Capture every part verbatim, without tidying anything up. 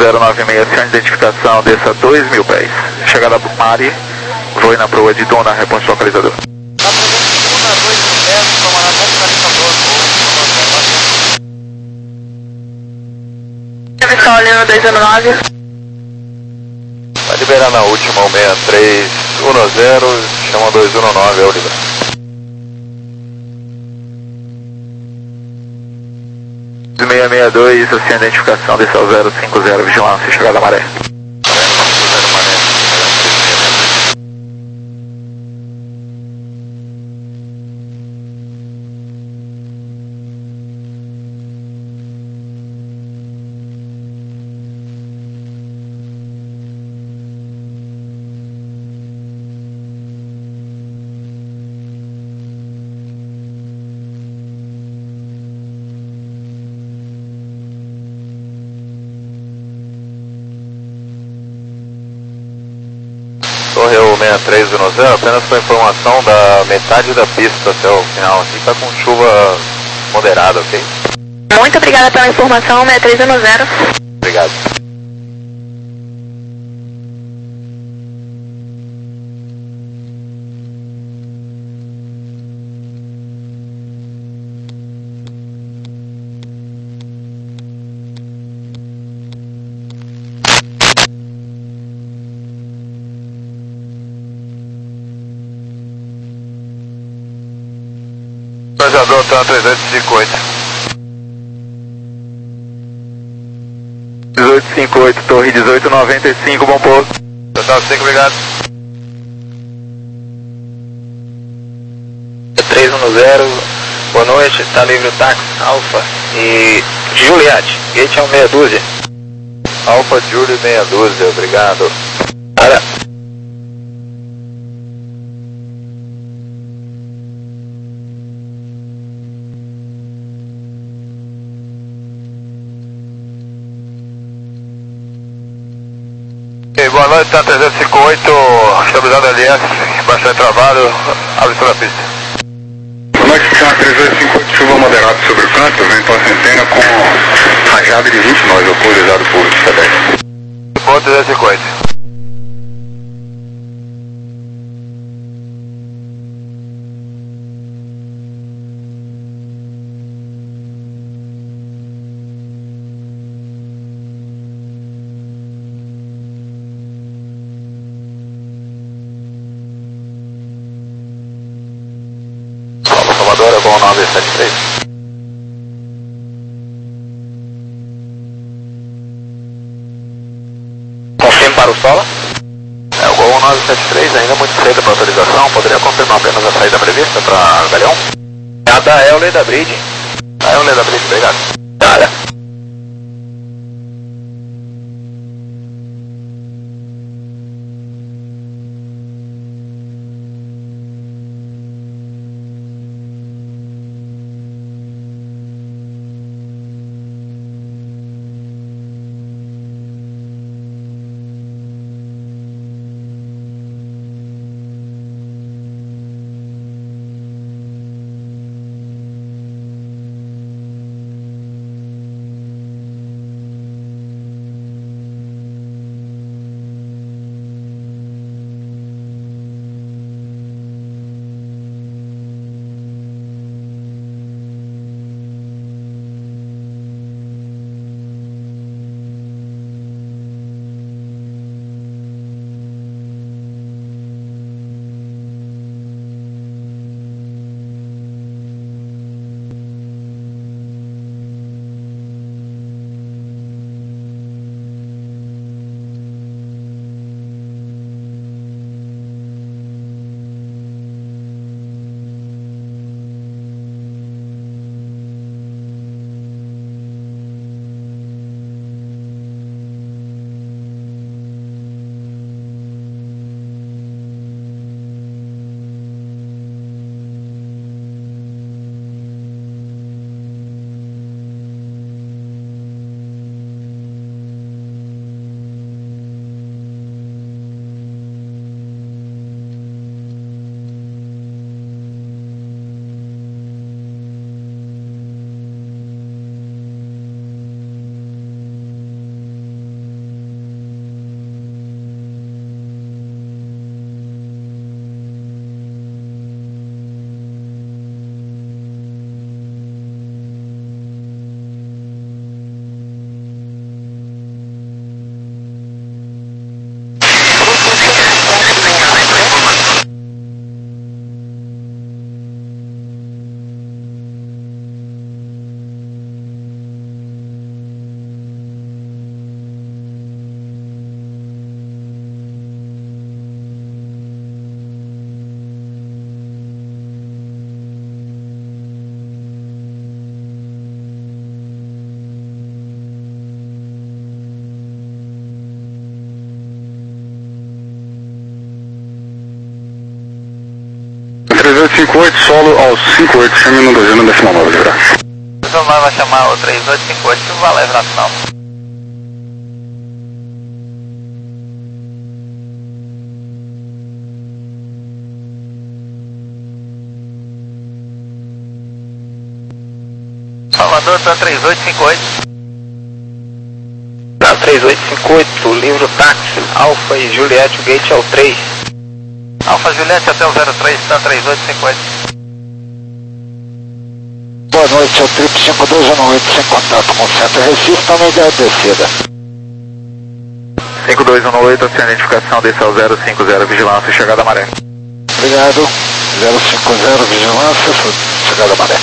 zero nove seis, sem identificação, desça dois mil pés. Chegada do Mari, voe na proa de Duna, reponte localizador. Tá presente Duna, dois mil pés, comandante localizador, Avição Lima dois zero nove. Vai liberar na última, o seis três um zero, chama dois um nove, é o Oliver. seis seis dois, sem identificação, desça ao zero cinco zero, vigilância, chegada Maré. Correu seis três um zero, apenas com informação da metade da pista até o final, aqui está com chuva moderada, ok? Muito obrigada pela informação, seis três um zero. Obrigado. Planejador tá trezentos e cinquenta e oito. dezoito cinquenta e oito, torre dezoito noventa e cinco, bom pouso. Total cinco, obrigado. três um zero, boa noite, está livre o táxi, Alfa e Juliette, gate é um meia dúzia. Alfa Júlio meia dúzia, obrigado. Para. Ok, boa noite, tá trezentos e cinquenta e oito, estabilizado L S, bastante trabalho, abre sobre a pista. Boa noite, Cessna trezentos e cinquenta e oito, chuva moderada sobre o canto, vento à centena com rajada de vinte nós, autorizado por C dez. Ponto trezentos e cinquenta. Salvador, é bom nove sete três. Confirme para o Sola. É, o Gol nove sete três ainda é muito cedo para autorização, poderia confirmar apenas a saída prevista para Galeão? É a da Euler da Bridge. É o Leda Brito, obrigado. Nada. cinco oito, solo ao cinco oito, chame no dois no décimo nove, virar. dois nove vai chamar o três oito cinco oito, que vai levar final. Salvador, tá três oito cinco oito. Tá três oito cinco oito, livro táxi, Alfa e Juliette, o gate é o três. Alfa Juliette até o zero três, tá três oito cinco oito. Boa noite, é o Trip cinco dois um oito, sem contato com o centro Recife, também da descida. cinco dois um oito, sem identificação, desça ao zero cinco zero, vigilância, chegada à maré. Obrigado, zero cinco zero, vigilância, chegada à maré.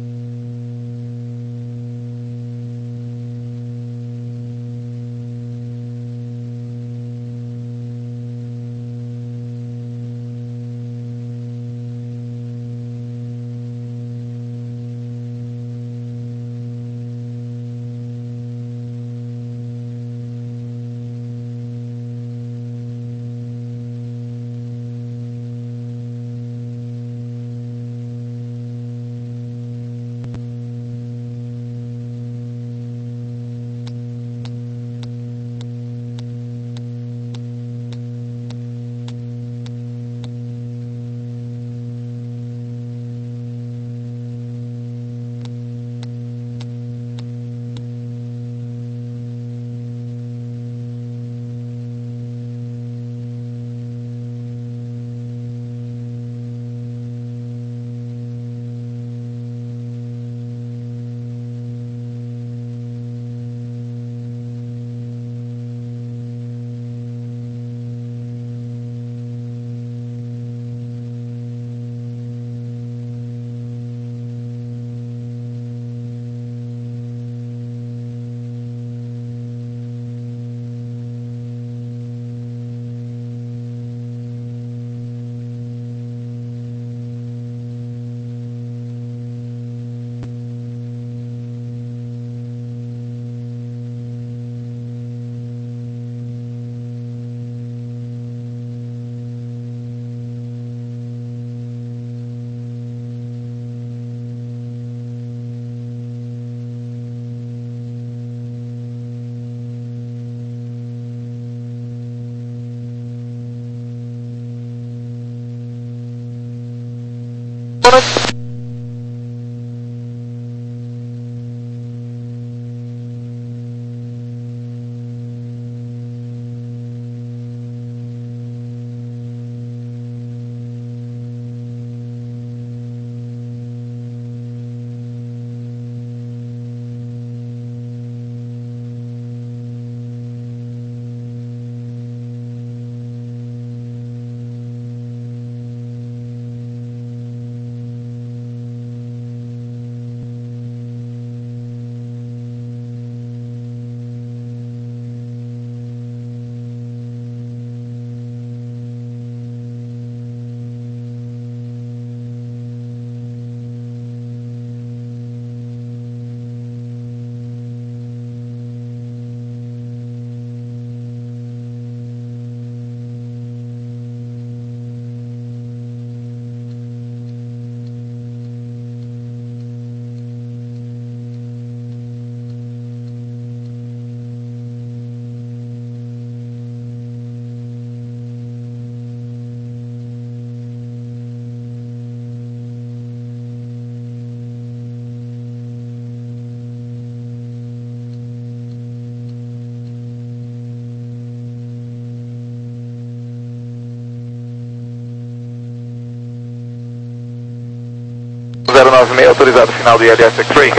zero nove seis, autorizado final do I L S X-Ray.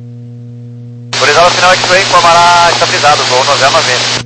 Autorizado final X-Ray, Palmará estabilizado, voo noventa noventa.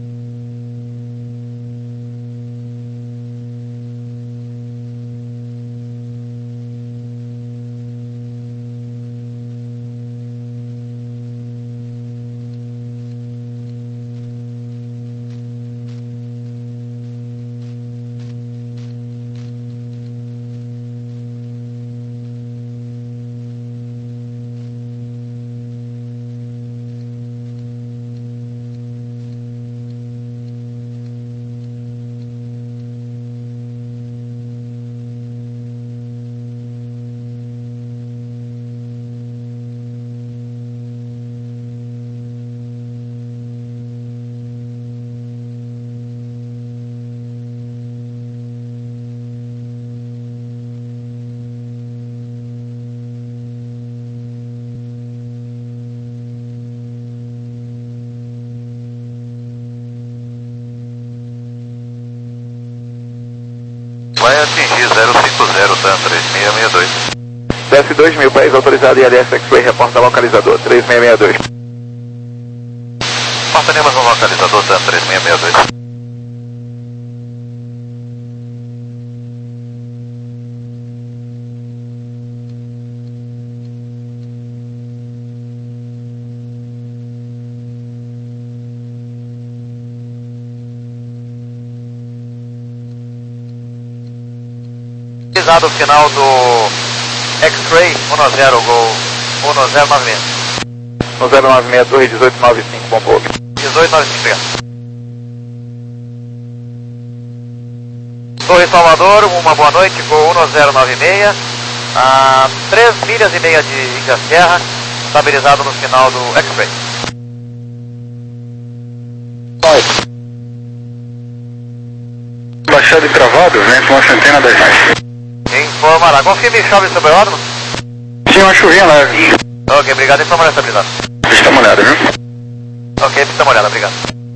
Vai atingir zero cinco zero, TAM três seis seis dois. Desce dois mil pés, autorizado I L S X-Ray, reporta localizador, três seis seis dois. Porta Nimas no localizador, TAM três seis seis dois. Utilizado o final do X-Ray um zero Gol um zero nove seis. um zero nove seis, Torre dezoito nove cinco, bom pouso. dezoito nove cinco, obrigado. Torre Salvador, uma boa noite, Gol um zero nove seis, a três milhas e meia de Ilha Serra, estabilizado no final do X-Ray. Baixado e travado, vem com uma centena das mais. Informará. Confirme chove sobre o órgão? Sim, uma chuvinha leve. Ok, obrigado. Informará estabilizado. Pista molhada, viu? Ok, pista molhada, obrigado.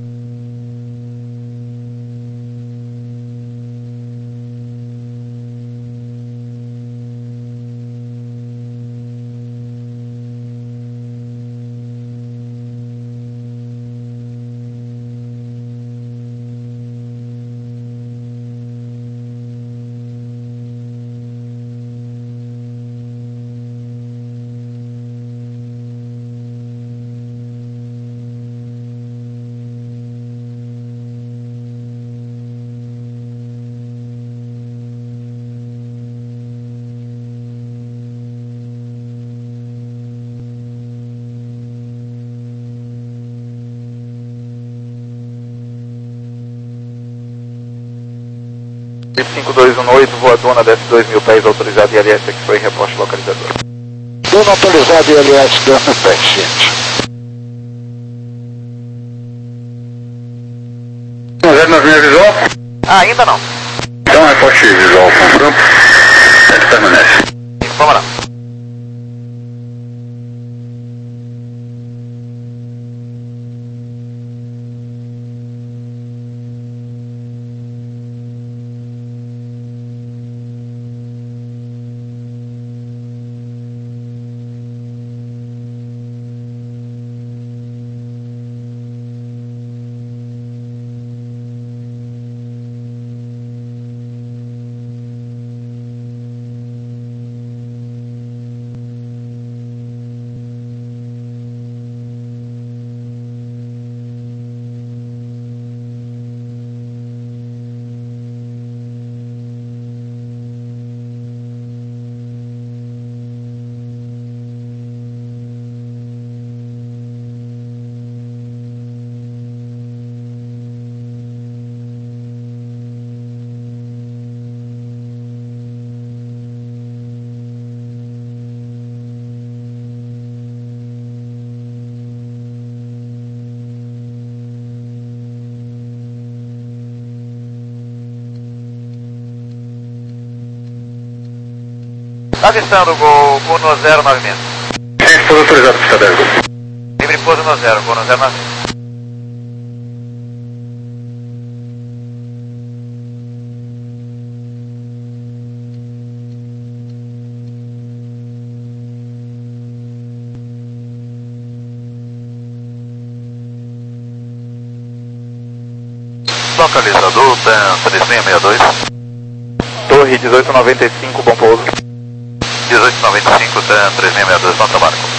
cinco dois um oito, voa Dona, desce dois mil pés, autorizado I L S X-Ray, reporte localizador. Dona autorizado I L S dois mil pés, gente. um zero nove seis visual? Ah, ainda não. Então é forte visual com campo. É que permanece. Informará. Está avistando o Gol um zero nove seis. Sim, estou autorizado para estar dez. Livre pouso um zero, Gol um zero nove seis. Localizador, TAM três seis seis dois. Torre dezoito noventa e cinco, bom pouso. dezoito noventa e cinco, TAM três seis seis dois, nota Marco.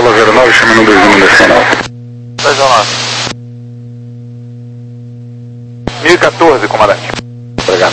Solo zero nove, chamando dois um decimal. dois um nove. mil e quatorze, comandante. Obrigado.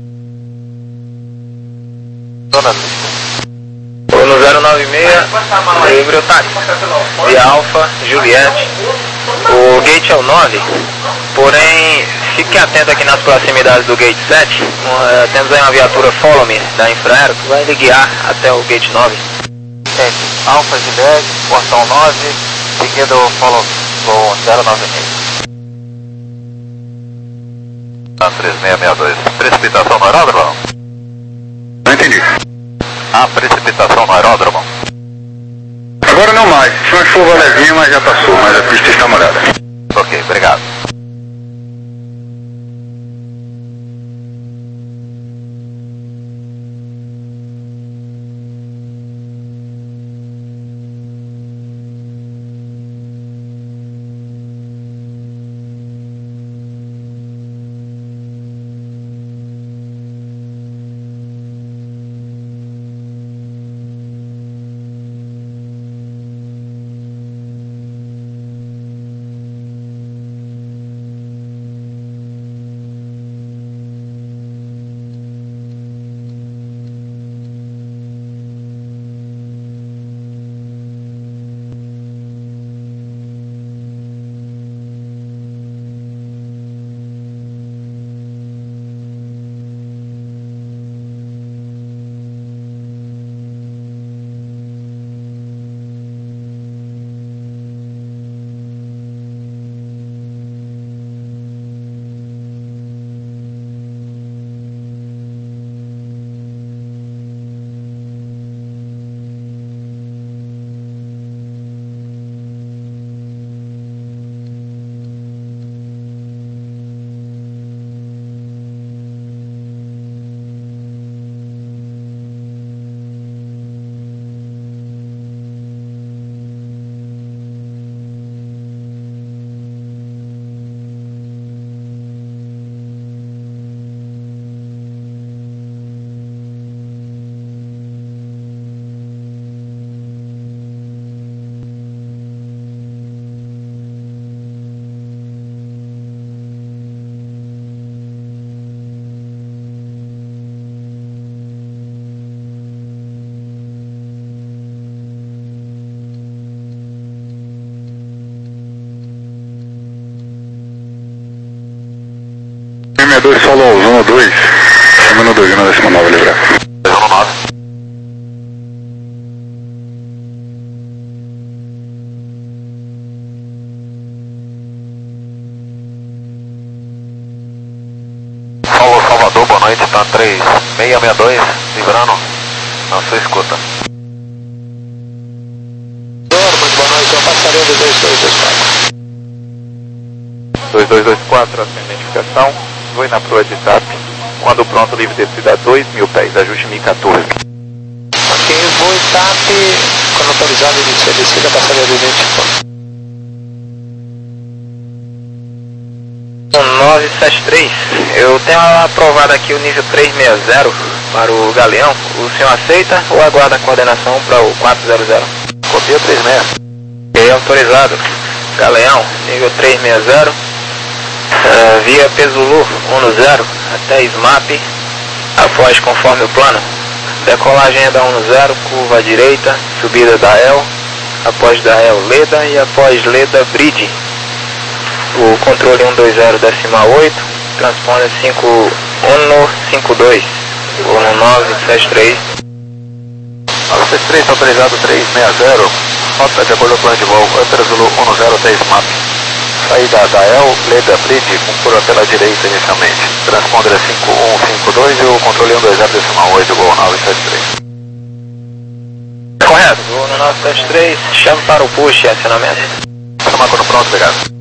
Dona no zero nove seis, livre otário. Via Alfa, Juliette. O gate é o nove, porém, fique atento aqui nas proximidades do gate sete. Uh, temos aí uma viatura Follow Me da Infraero que vai lhe guiar até o gate nove. Gente, Alfa, Juliette, portão nove, seguindo o Follow com zero nove seis. três seis seis dois. Precipitação no aeródromo? Não entendi. Ah, precipitação no aeródromo? Agora não mais. Tinha uma chuva levinha, mas já passou, mas a pista está molhada. Ok, obrigado. sessenta e dois Solo zona dois, chamando dois um decimal nove, livre. dois um nove. Solo Salvador, boa noite, tá três seis seis dois, livrando na sua escuta. Muito boa noite, é o passarinho do dois dois dois quatro. dois dois dois quatro, a identificação. Vou na proa de T A P. Quando pronto, livre descida a dois mil pés, ajuste mil e quatorze. Ok, voo T A P, quando autorizado, inicia a descida, passarinho do identificou. nove sete três, eu tenho aprovado aqui o nível trezentos e sessenta para o Galeão. O senhor aceita ou aguarda a coordenação para o quatrocentos? Copia três seis. Ok, autorizado. Galeão, nível trezentos e sessenta, uh, via Pesulu dez até S M A P, após conforme o plano. Decolagem é da dez, curva à direita, subida da E L, após da E L Leda e após Leda Bridge. O controle cento e vinte decimal oito, transponder cinco um cinco dois, voo no nove sete três. nove sete três, autorizado três seis zero, nota de acordo com o plano de voo, Antara Zulu dez até S M A P. Saída da E L, Leda Bridge, com curva pela direita inicialmente. Transponder cinco um cinco dois e o controle cento e vinte decimal oito, voo nove sete três. Correto, voo no nove sete três, chame para o push e acionamento. Chamar quando pronto, obrigado.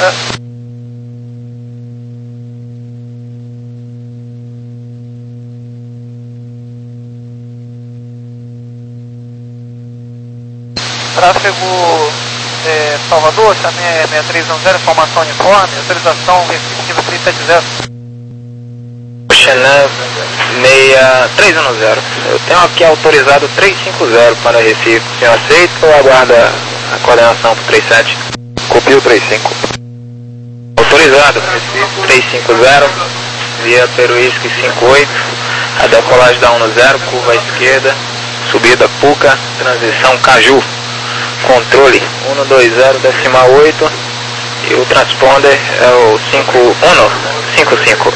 Tráfego é, Salvador, também é seis três um zero, informação uniforme, autorização restritivo três sete zero. Xenan seis três um zero. Eu tenho aqui autorizado três cinco zero para Recife. O senhor aceita ou aguarda a coordenação para três sete? Copio três cinco. Autorizado, Recife três cinco zero, via Peruísque cinco oito, a decolagem da um zero, curva à esquerda, subida Puca, transição Caju, controle um dois zero, decimal oito, e o transponder é o cinco um cinco cinco.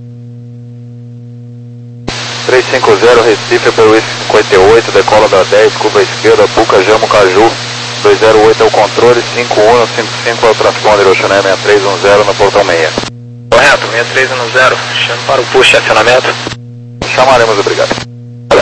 três cinco zero, Recife, Peruísque cinquenta e oito, decola da dez, curva à esquerda, Puca, Jamo, Caju. dois zero oito é o controle, cinco um cinco cinco é o transponder, Oxané seis três um zero no portão seis. Correto, seis três um zero, chamo para o push de acionamento. Chamaremos, obrigado. Olá.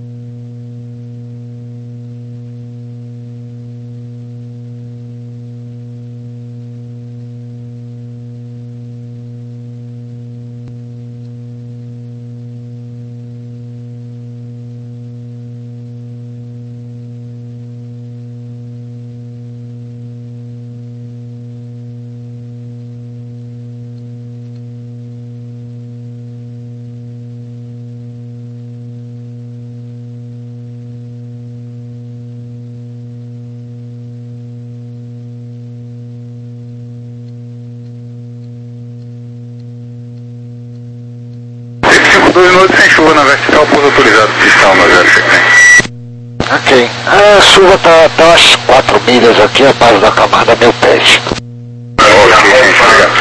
dois minutos sem chuva na vertical, pouso autorizado fiscal na zero sequência. Ok. A chuva tá, tá umas quatro milhas aqui, a base da camada mil pés. Ok, gente, obrigado.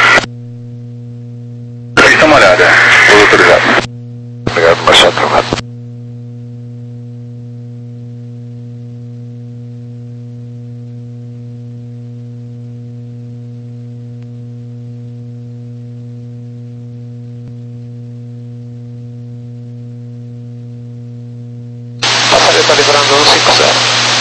Pista molhada, pouso autorizado. Obrigado, Machado Travado. Está livrando um cinco zero.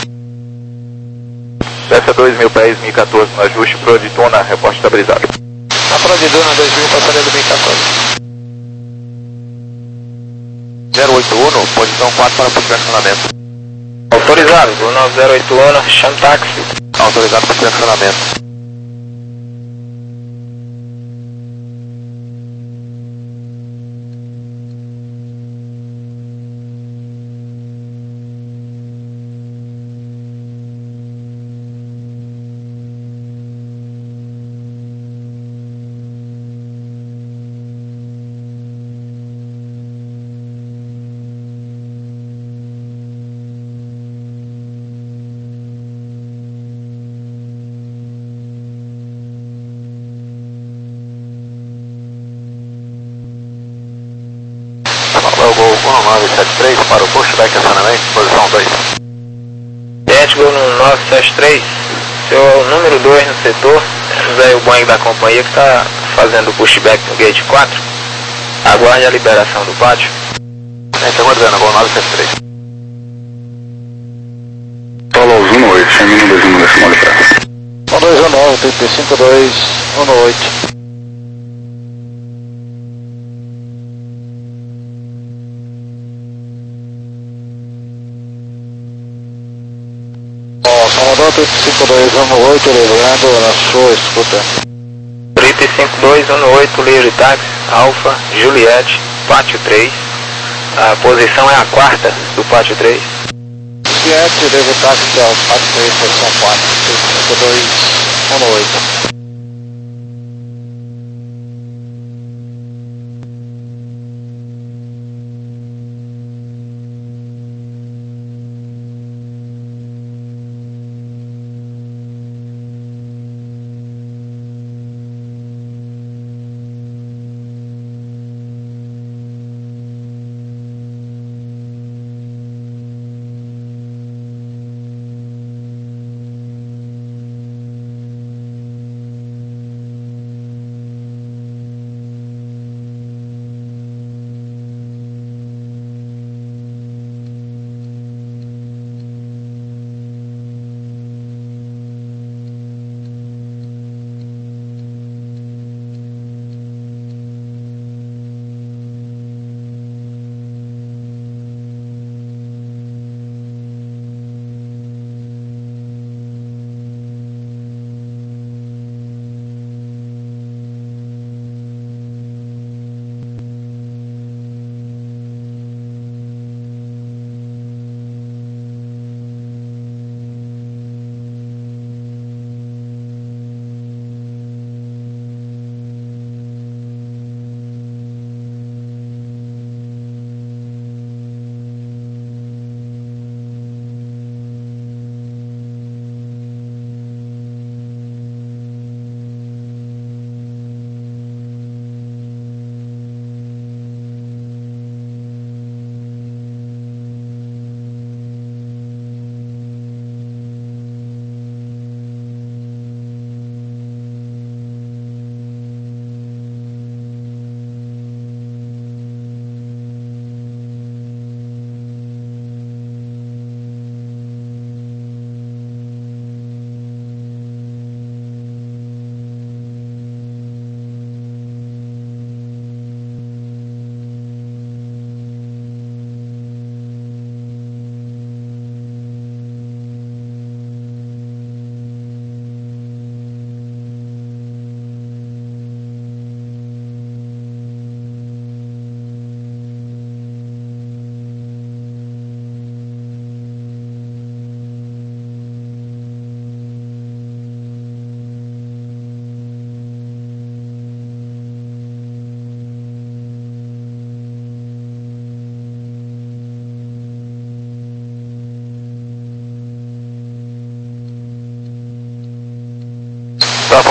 Desce dois mil pés, mil e quatorze no ajuste, pro de tona, reporte estabilizado. Na prova de Duna dois mil, passaria do mil e quatorze. zero oito um, posição quatro para posicionamento. Autorizado, Duna zero oito um, chama táxi. Autorizado para posicionamento. Gol nove sete três para o pushback acionamento, posição dois. Tente Gol no nove sete três, seu número dois no setor, é o Boeing da companhia que está fazendo o pushback no gate quatro. Aguarde a liberação do pátio. Gente, aguardando, Gol nove sete três. Solo aos um oito, chame no dois um decimal de prata. um dois um nove, trinta e cinco dois um oito. Salvador trinta e cinco dois um oito, livrando na sua escuta. trinta e cinco dois um oito, livre táxi, Alfa, Juliette, pátio três. A posição é a quarta do pátio três. Juliette, livre táxi, ao pátio três, posição quatro, trinta e cinco dois um oito.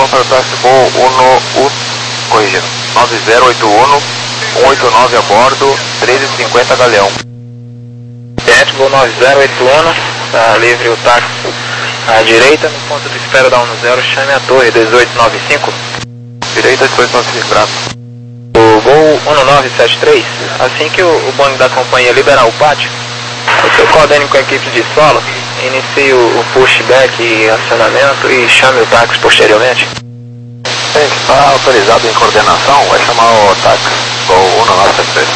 para o táxi Gol um, um, corrigindo, nove zero oito um, um oito nove a bordo, treze e cinquenta Galeão. Jet Gol nove zero oito um, tá livre o táxi à direita, no ponto de espera da um zero, chame a torre dezoito noventa e cinco. Direita dezoito noventa e cinco, graças. O Gol um nove sete três, assim que o, o bonde da companhia liberar o pátio, o seu coordene com a equipe de solo, inicie o, o pushback e acionamento e chame o táxi posteriormente. Quem está autorizado em coordenação vai chamar o táxi Gol um nove sete três.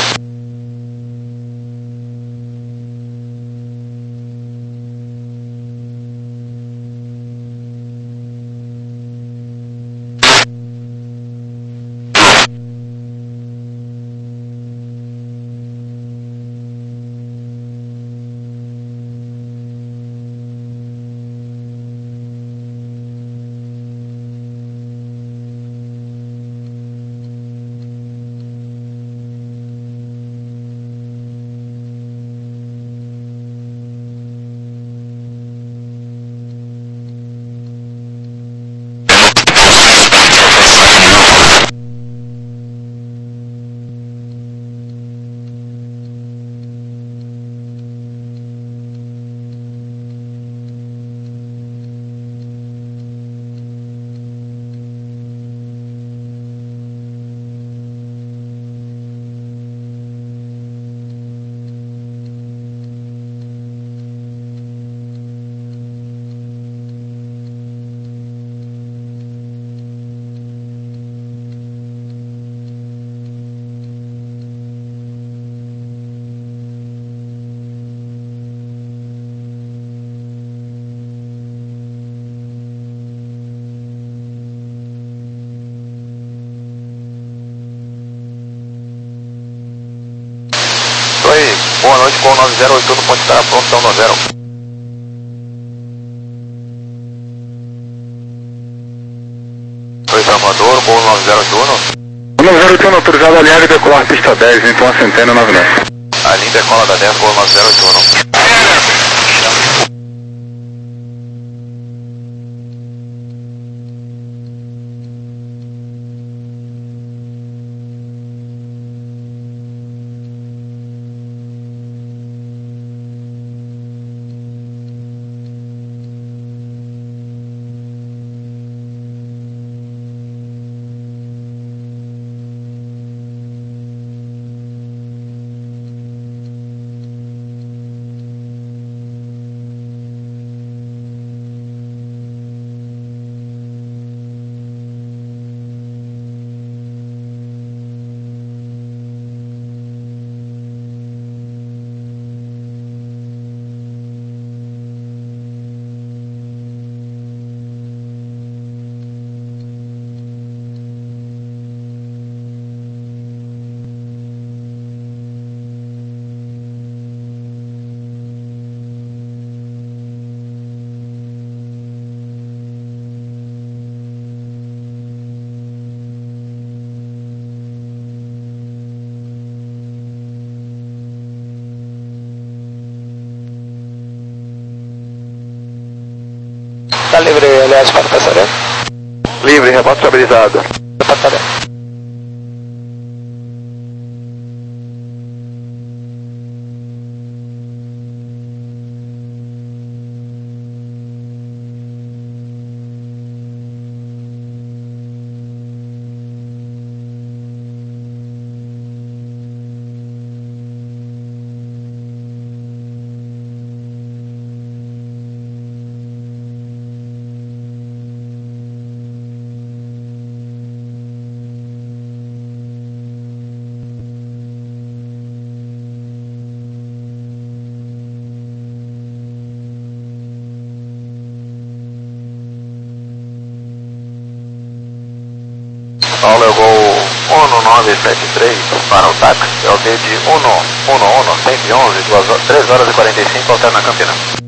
Boa noite, Gol nove zero oito um, pode estar pronto, então nove zero. Oi, Salvador, Gol nove zero oito um. nove zero oito um, autorizado a linha e decolar pista dez, então a centena nove nove. A linha decola da dez, Gol nove zero oito um. Tá livre, aliás, para passarela? Livre, remoto estabilizado. Passarela. Paulo, eu vou um nove sete três para o táxi, é o D de um um um, cento e onze, três horas e quarenta e cinco, alterna Campina.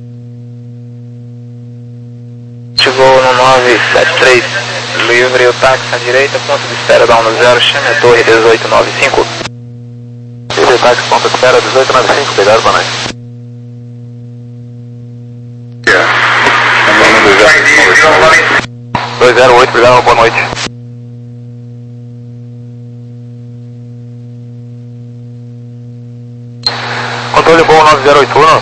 Chegou no nove sete três, livre o táxi à direita, ponto de espera da um zero, chame a torre dezoito noventa e cinco. Livre o táxi, ponto de espera dezoito noventa e cinco, obrigado, boa noite. dois zero oito, obrigado, boa noite. Controle bom nove zero oito um.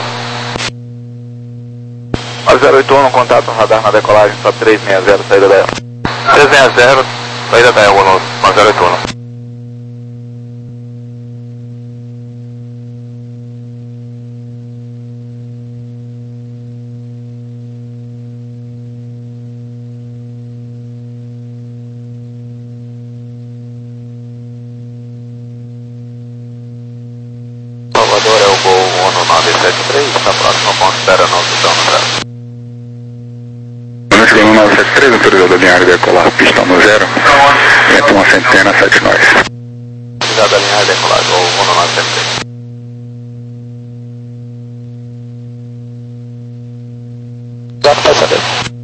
nove zero oito um, contato no radar na decolagem, só três seis zero, saída da E L. três seis zero, saída da E L, nove zero oito um. Salvador é o Gol ONU nove sete três, está próximo ao ponto, espera não pistão no zero. Noite ONU nove sete três, autorizado alinhar e decolar, pistão no zero, vento uma centena, sete nós. Autorizado alinhar e decolar, Gol ONU nove sete três. Exato, passageiro.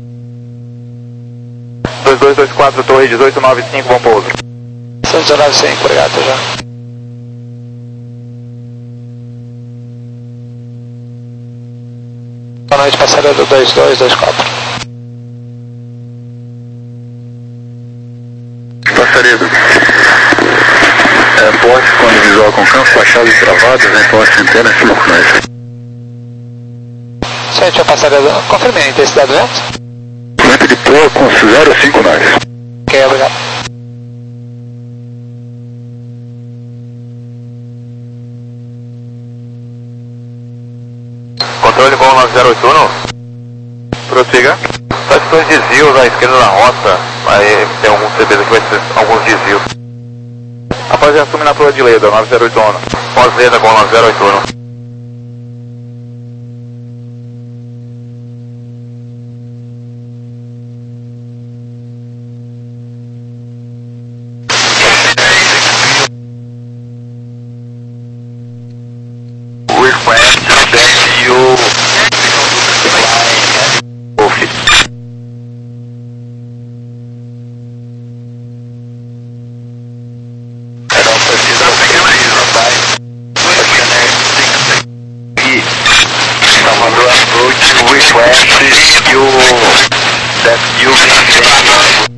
dois dois dois quatro, torre dezoito nove cinco, bom pouso. cento e dezenove, cinco, obrigado, até já. Boa noite, passageiro dois dois dois quatro. Passaredo, é, poste quando visual com campo, baixadas travadas, vento uma centena, cinco nós. Senhor passageiro, confirme a intensidade do vento. Vento de proa com zero cinco nós. Ok, obrigado. Controle bom nove zero oito um. Prossiga. Só esses desvios à esquerda da rota, vai ter alguns C Bs aqui, vai ter alguns desvios. Após assume na proa de Leda, nove zero oito um. Pós-Leda bom nove zero oito um. Request that you office. I don't precisa pegar isso, vai. E Salvador approach request you that you maintain.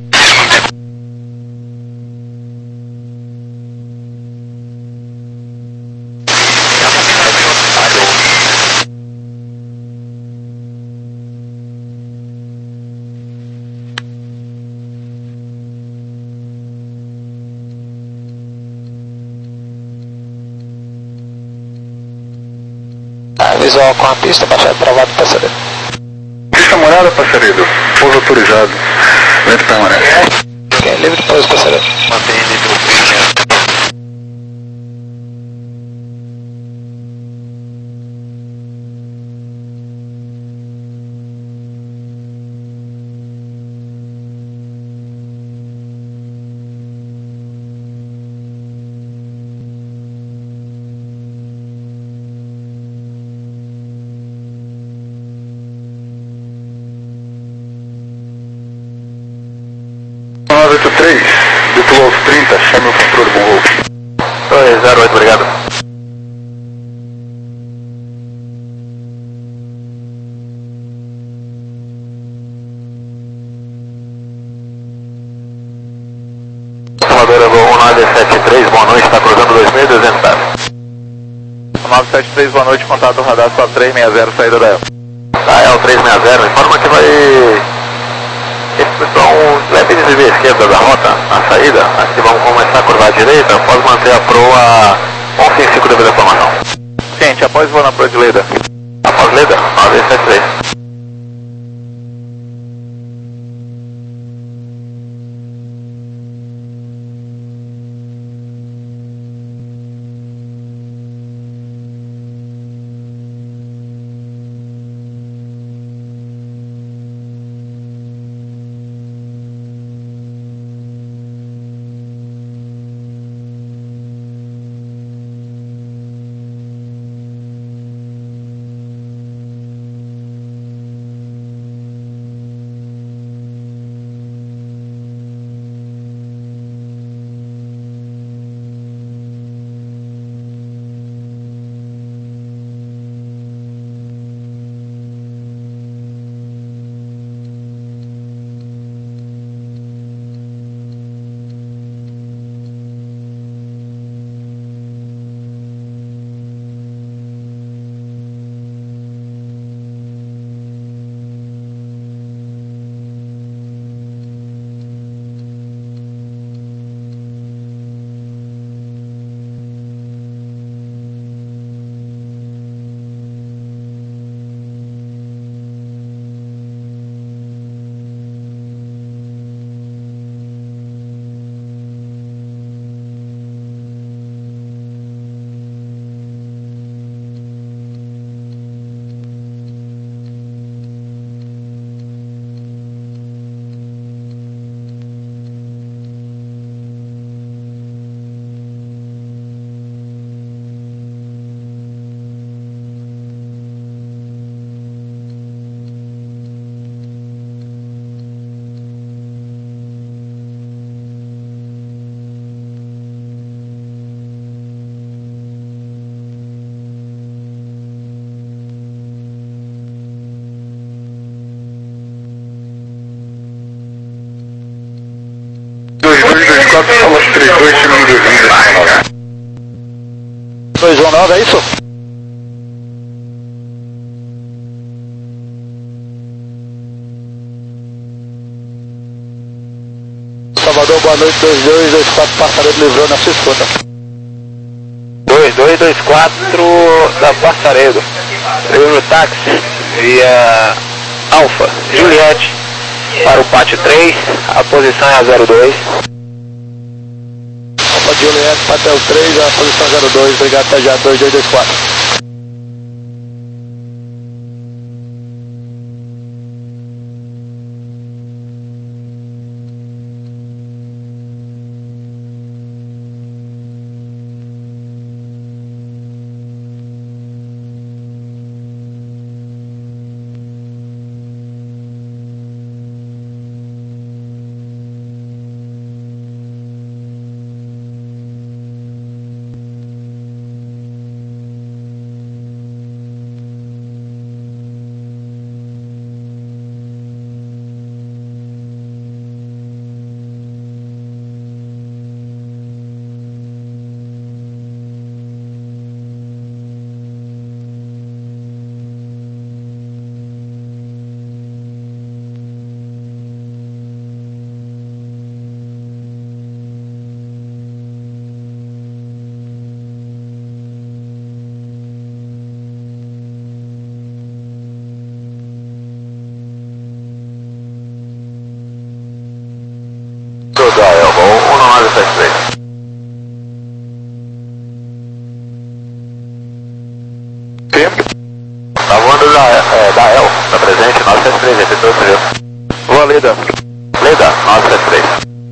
Ah, visual com a pista, baixada travado, passageiro. Pista molhada, passaredo, pouso autorizado, vento permanece. Ok, livre de pouso, passageiro. Mantém livre o primeiro. nove oito três, duplo aos trinta, chame o controle bom voo. dois zero oito, obrigado. Salvador é voo nove sete três, boa noite, está cruzando dois mil e duzentos pés. nove sete três, boa noite, contato radar só três seis zero, saída da E L. Da E L três seis zero, informa que vai... Esse pessoal leve desvio à esquerda da rota, a saída, aqui vamos começar a curvar à direita, pode manter a proa onze e cinco devido à formação. Gente, após voo na proa de Leda. Após Leda, nove sete três. dois um nove, é isso? Salvador, boa noite, dois dois dois quatro, Passaredo livrou na sua escuta. dois dois dois quatro da Passaredo, livro táxi via Alfa Juliette para o pátio três, a posição é a zero dois. Alfa Juliette, pátio três, a posição zero dois, obrigado, até já, dois dois dois quatro. Da Elba, um nove sete três. Sim. Tá voando da, é, da El, tá presente, nove sete três, repetiu, seja. Boa, Leda. Leda, nove sete três.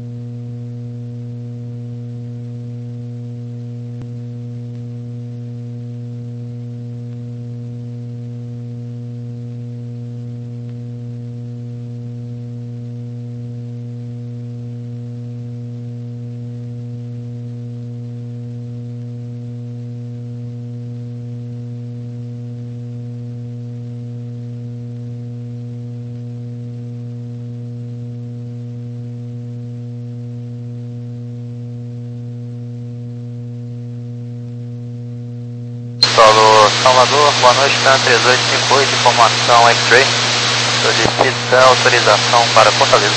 Salvador, boa noite, P A N três oito cinco oito, informação X-Ray, solicita autorização para Fortaleza.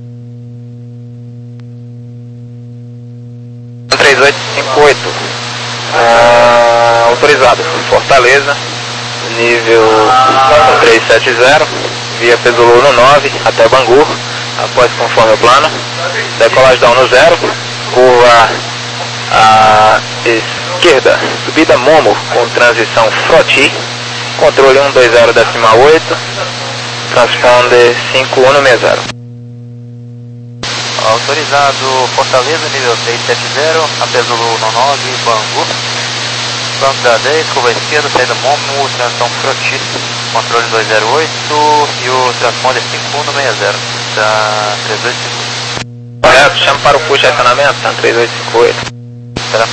três oito cinco oito, uh, autorizado, Fortaleza, nível três sete zero, via Pesolou no nove, até Bangu, após conforme o plano, decolagem da um no zero, curva à esquerda, subida Momo com transição Froti, controle um dois zero decimal oito, transponder cinco um seis zero. Autorizado Fortaleza, nível três sete zero, a Pesolou no nove, Bangu, banco da dez, curva esquerda, saída Momo, transição Froti, controle dois zero oito e o transponder cinco um seis zero, da três oito cinco oito. Correto, chama para o push acionamento, tá? três oito cinco oito. Será?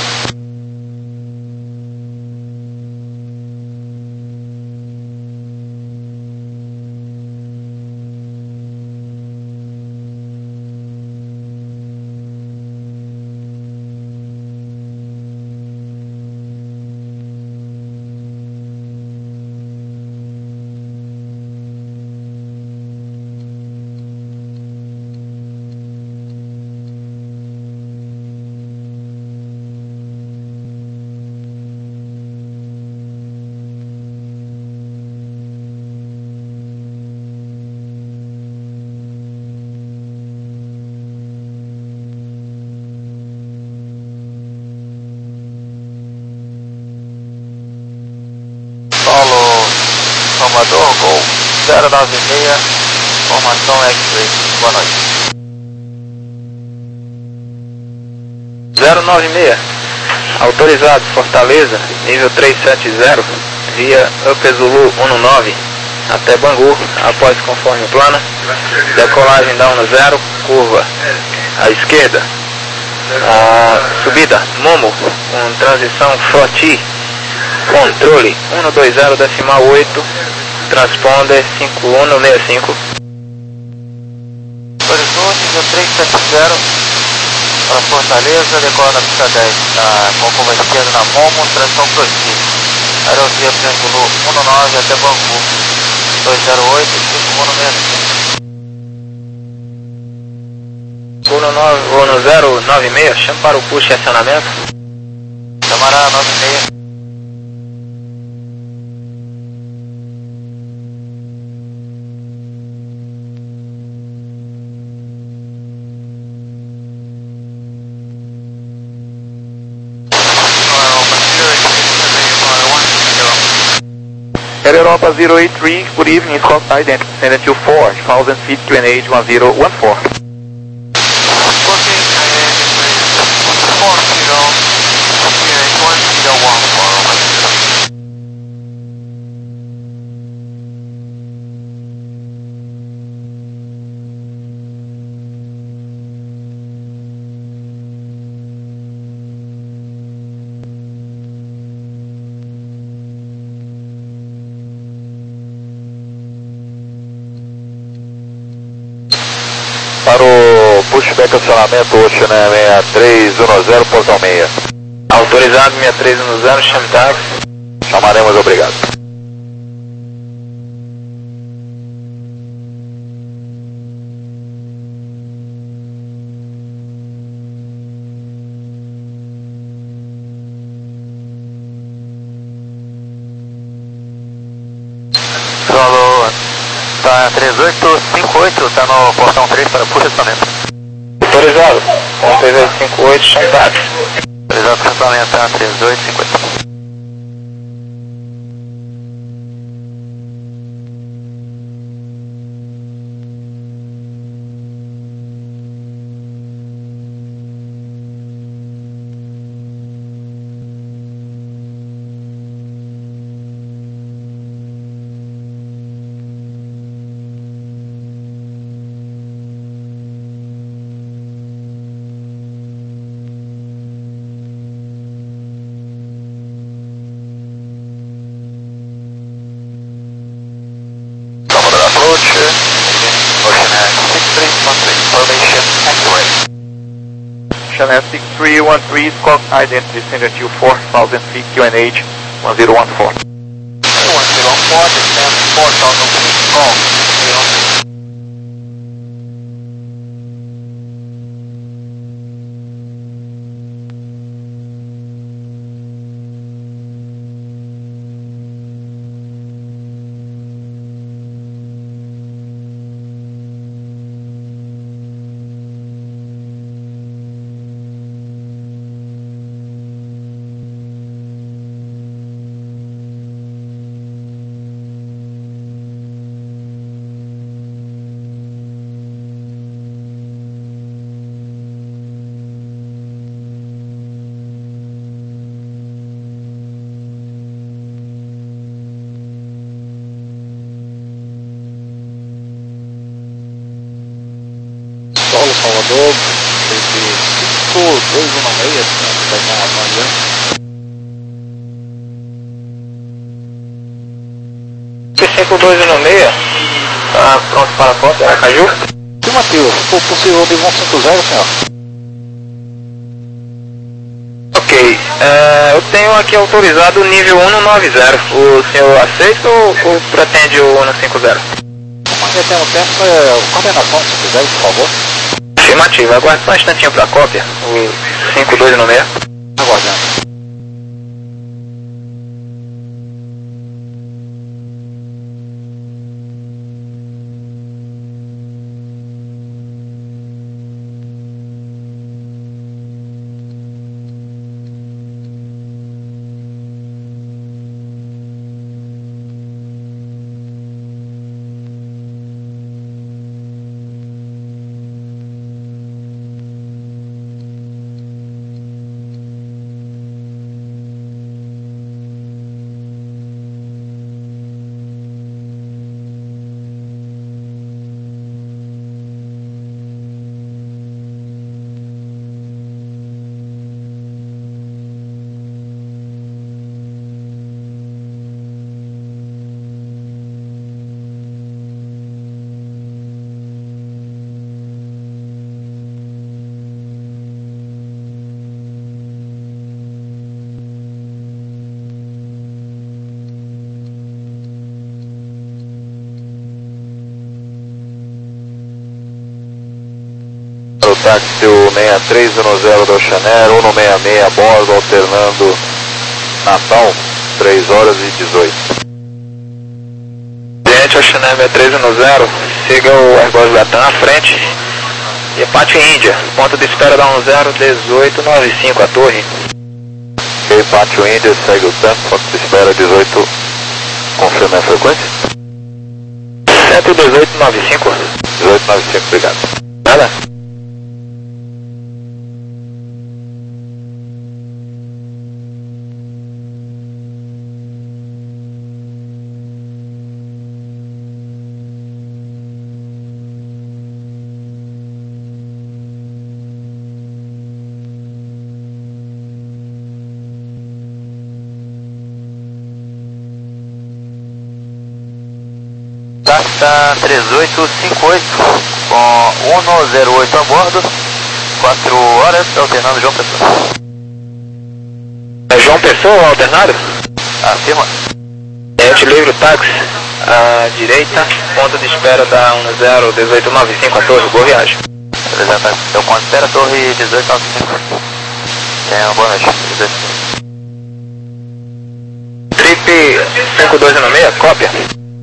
Salvador, Gol zero nove seis, formação X-Ray, boa noite. zero nove seis, autorizado, Fortaleza, nível três sete zero, via Upper Zulu um nove, até Bangu, após conforme plano, decolagem da um no zero, curva à esquerda, a subida Momo, com transição Froti, controle um dois zero decimal oito, transponder cinco um seis cinco. Horizonte, nível três sete zero, Para Fortaleza, decola na pista dez, tá com a curva esquerda na Momo, transição Prosti. Aerovia Triângulo um nove até Bangu, dois zero oito, cinco Mono sessenta. Uno zero nove seis, chama para o push e acionamento. Camará nove seis. Air Europa zero eight three, good evening, Scott Identity, descendant to four thousand feet Q N H one zero one four. Para o pushback acionamento Ocean seis três um zero, portão seis. Autorizado seis três um zero, chame táxi. Chamaremos, obrigado. Solo, tá três oito cinco oito, tá no portão três para posicionamento. Autorizado, três oito cinco oito, chame táxi. Autorizado para posicionamento, tá três oito cinco oito. Channel six three one three, Scott Identity, descendant to four thousand feet Q N H one zero one four. one zero one four, descend four thousand feet, call zero six. Solo Salvador, cinco dois um seis, da informação ali. cinco dois um seis, tá pronto para a cópia, Aracaju? Afirmativo, se for possível, nível cento e cinquenta, senhor. Ok, é, eu tenho aqui autorizado o nível cento e noventa. O senhor aceita ou, ou pretende o cento e cinquenta? Mas temos tempo, é, coordenação, se quiser, por favor. Afirmativo, aguarde só um instantinho para a cópia, o cinco dois um seis. Aguardando. táxi o seis três um zero do Oceanair, um no sessenta e seis a bordo, alternando Natal, três horas e dezoito. Gente, Oceanair seis três um zero, siga o Airbus Latam à frente. E Pátio Índia, ponto de espera da um zero dezoito noventa e cinco, a torre. Ok, Pátio Índia, segue o tempo, ponto de espera dezoito, confirma a frequência? cento e dezoito noventa e cinco. dezoito noventa e cinco, obrigado. Nada. Taxa três oito cinco oito com um zero oito a bordo, quatro horas, alternando João Pessoa. É João Pessoa, alternado? Afirma. Gente livre, táxi, à direita, ponto de espera da um zero dezoito noventa e cinco, a torre, boa viagem. Beleza, então ponto de espera, torre dezoito noventa e cinco. Tenha uma boa noite. Trip cinco dois um seis, cópia.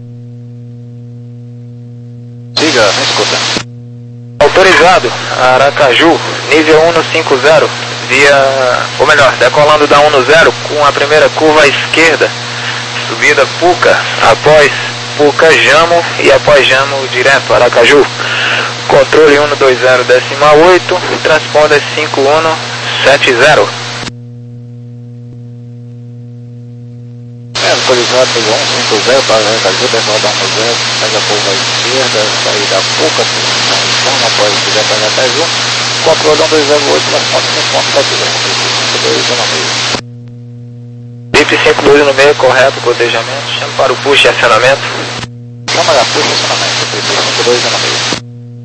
Siga, me escuta. Autorizado, Aracaju, nível um cinco zero, via, ou melhor, decolando da um zero com a primeira curva à esquerda, subida Puca, após Puca Jamo e após Jamo direto, Aracaju. Controle um dois zero decimal oito, transponder cinco um sete zero. Autorizado pelo um cinco zero para Aracaju, decolar da um zero, faz a curva à esquerda, sair da Puca, transforma após direto para Aracaju, controle um dois zero oito, transporte cinco ponto sete zero, cinco dois um seis. Trip cinco dois um seis, correto, cotejamento, chama para o push e acionamento. Câmara push e acionamento, Trip cinco dois um seis.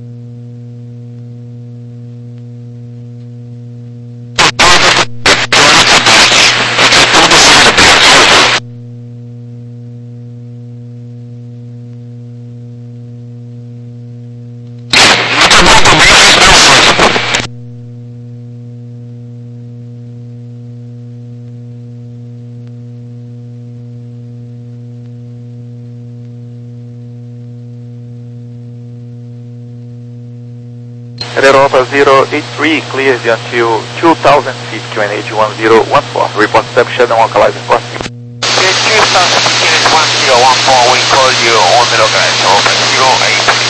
Europa zero eight three cleared until two thousand feet, Q N H one zero one four. Report step shutdown localized for you. two thousand feet, one zero one four, we call you on the localized, open zero eight three.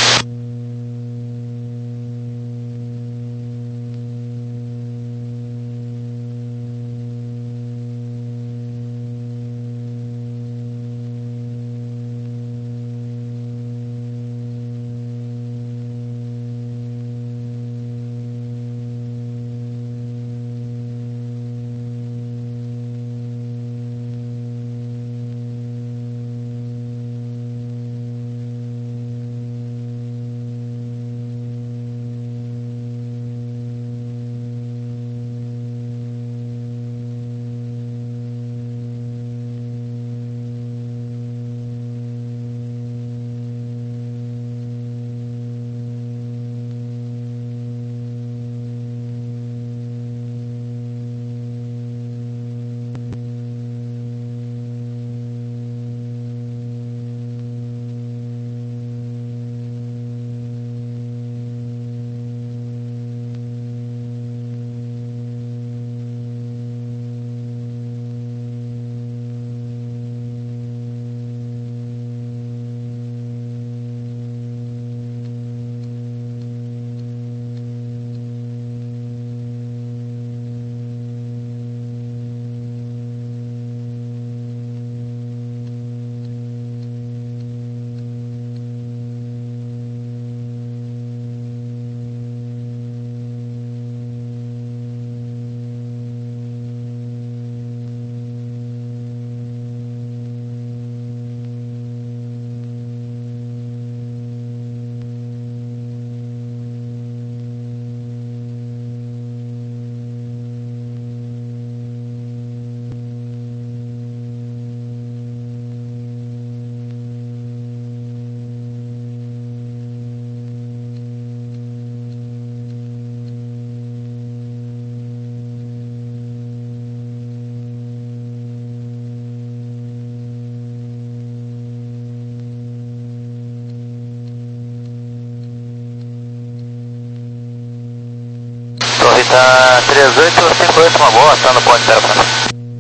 três oito cinco oito, uma boa, tá no ponto zero para nós.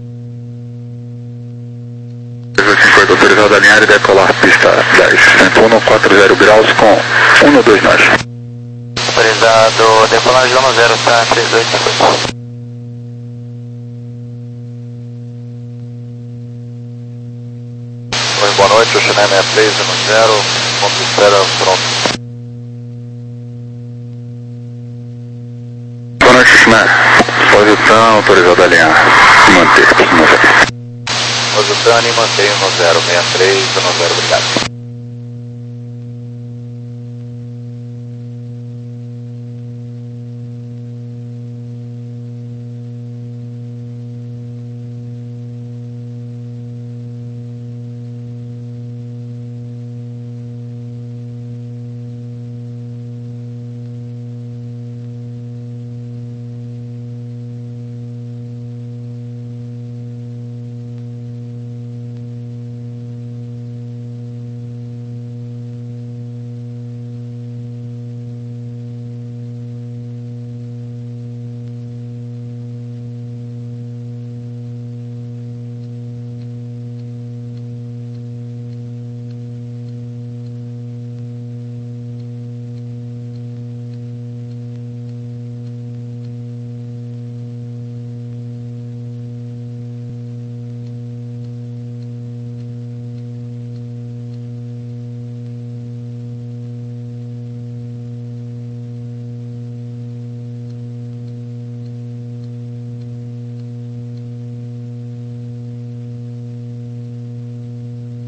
três oito cinco oito, autorizado a alinhar e decolar pista dez, cento e um, quatro zero graus com um dois nós. Autorizado, decolagem um zero, tá, três oito cinco oito. Oi, boa noite, Oceané sessenta e três um zero, ponto de espera pronto. Boa noite, Oceané. Posição, autorizado a alinhar e manter. Positando e mantenho no zero seis três, no zero, obrigado.